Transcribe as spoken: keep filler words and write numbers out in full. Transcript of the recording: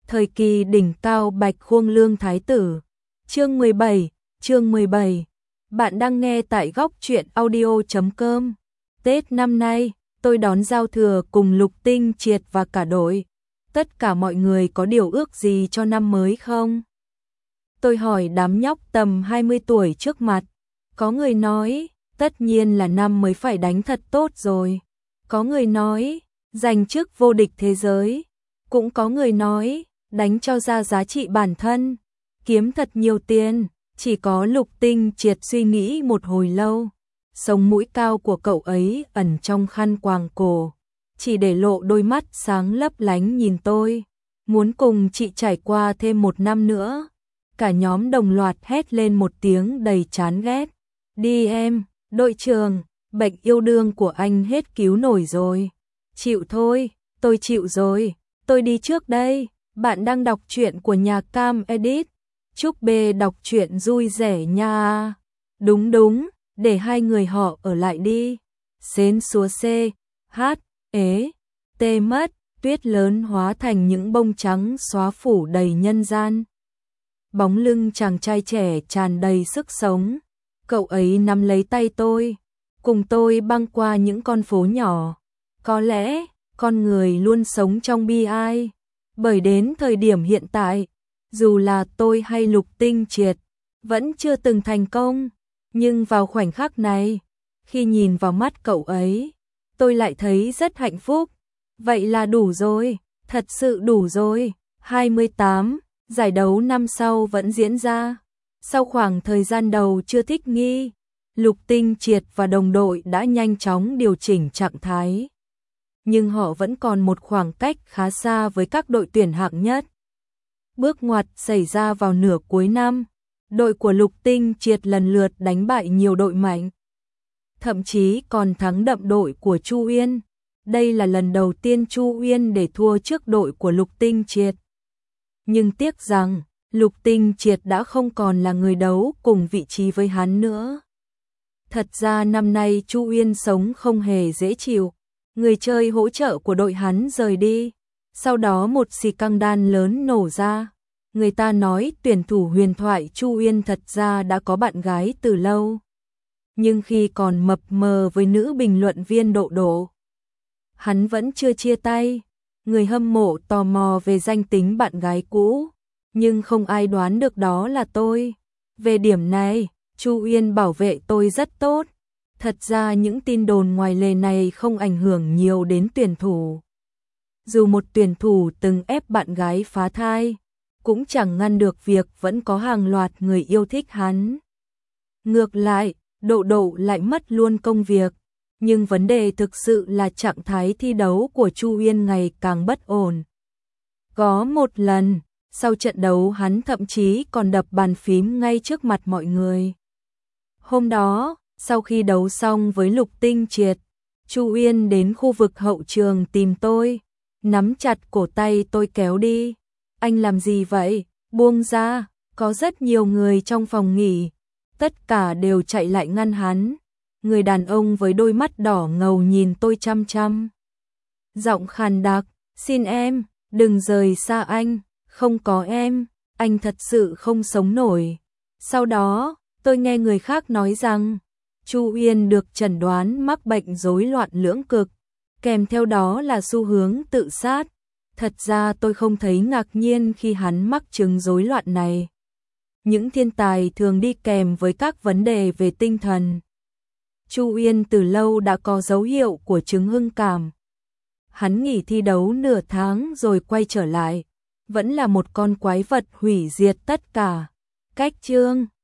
Thời kỳ đỉnh cao Bạch Khuông Lương Thái Tử. Chương mười bảy, chương mười bảy. Bạn đang nghe tại góc truyện audio chấm com. Tết năm nay, tôi đón giao thừa cùng Lục Tinh Triệt và cả đội. Tất cả mọi người có điều ước gì cho năm mới không? Tôi hỏi đám nhóc tầm hai mươi tuổi trước mặt. Có người nói, tất nhiên là năm mới phải đánh thật tốt rồi. Có người nói, giành chức vô địch thế giới. Cũng có người nói, đánh cho ra giá trị bản thân, kiếm thật nhiều tiền. Chỉ có Lục Tinh Triệt suy nghĩ một hồi lâu. Sống mũi cao của cậu ấy ẩn trong khăn quàng cổ, chỉ để lộ đôi mắt sáng lấp lánh nhìn tôi. Muốn cùng chị trải qua thêm một năm nữa. Cả nhóm đồng loạt hét lên một tiếng đầy chán ghét. Đi em, đội trưởng, bệnh yêu đương của anh hết cứu nổi rồi. Chịu thôi, tôi chịu rồi, tôi đi trước đây. Bạn đang đọc truyện của nhà Cam Edit. Chúc B đọc truyện vui vẻ nha. Đúng đúng, để hai người họ ở lại đi. Xến xúa C, hát, ế, tê mất, tuyết lớn hóa thành những bông trắng xóa phủ đầy nhân gian. Bóng lưng chàng trai trẻ tràn đầy sức sống. Cậu ấy nắm lấy tay tôi, cùng tôi băng qua những con phố nhỏ. Có lẽ, con người luôn sống trong bi ai. Bởi đến thời điểm hiện tại, dù là tôi hay Lục Tinh Triệt, vẫn chưa từng thành công. Nhưng vào khoảnh khắc này, khi nhìn vào mắt cậu ấy, tôi lại thấy rất hạnh phúc. Vậy là đủ rồi, thật sự đủ rồi. hai mươi tám, giải đấu năm sau vẫn diễn ra. Sau khoảng thời gian đầu chưa thích nghi, Lục Tinh Triệt và đồng đội đã nhanh chóng điều chỉnh trạng thái. Nhưng họ vẫn còn một khoảng cách khá xa với các đội tuyển hạng nhất. Bước ngoặt xảy ra vào nửa cuối năm. Đội của Lục Tinh Triệt lần lượt đánh bại nhiều đội mạnh. Thậm chí còn thắng đậm đội của Chu Uyên. Đây là lần đầu tiên Chu Uyên để thua trước đội của Lục Tinh Triệt. Nhưng tiếc rằng, Lục Tinh Triệt đã không còn là người đấu cùng vị trí với hắn nữa. Thật ra năm nay Chu Uyên sống không hề dễ chịu. Người chơi hỗ trợ của đội hắn rời đi. Sau đó một xì căng đan lớn nổ ra. Người ta nói tuyển thủ huyền thoại Chu Uyên thật ra đã có bạn gái từ lâu. Nhưng khi còn mập mờ với nữ bình luận viên Độ Độ, hắn vẫn chưa chia tay. Người hâm mộ tò mò về danh tính bạn gái cũ, nhưng không ai đoán được đó là tôi. Về điểm này, Chu Uyên bảo vệ tôi rất tốt. Thật ra những tin đồn ngoài lề này không ảnh hưởng nhiều đến tuyển thủ. Dù một tuyển thủ từng ép bạn gái phá thai, cũng chẳng ngăn được việc vẫn có hàng loạt người yêu thích hắn. Ngược lại, Độ Độ lại mất luôn công việc. Nhưng vấn đề thực sự là trạng thái thi đấu của Chu Uyên ngày càng bất ổn. Có một lần, sau trận đấu hắn thậm chí còn đập bàn phím ngay trước mặt mọi người. Hôm đó, sau khi đấu xong với Lục Tinh Triệt, Chu Uyên đến khu vực hậu trường tìm tôi, nắm chặt cổ tay tôi kéo đi. Anh làm gì vậy? Buông ra, có rất nhiều người trong phòng nghỉ. Tất cả đều chạy lại ngăn hắn. Người đàn ông với đôi mắt đỏ ngầu nhìn tôi chăm chăm. Giọng khàn đặc, xin em, đừng rời xa anh, không có em, anh thật sự không sống nổi. Sau đó, tôi nghe người khác nói rằng, Chu Uyên được chẩn đoán mắc bệnh rối loạn lưỡng cực, kèm theo đó là xu hướng tự sát. Thật ra tôi không thấy ngạc nhiên khi hắn mắc chứng rối loạn này. Những thiên tài thường đi kèm với các vấn đề về tinh thần. Chu Uyên từ lâu đã có dấu hiệu của chứng hưng cảm. Hắn nghỉ thi đấu nửa tháng rồi quay trở lại. Vẫn là một con quái vật hủy diệt tất cả. Cách chương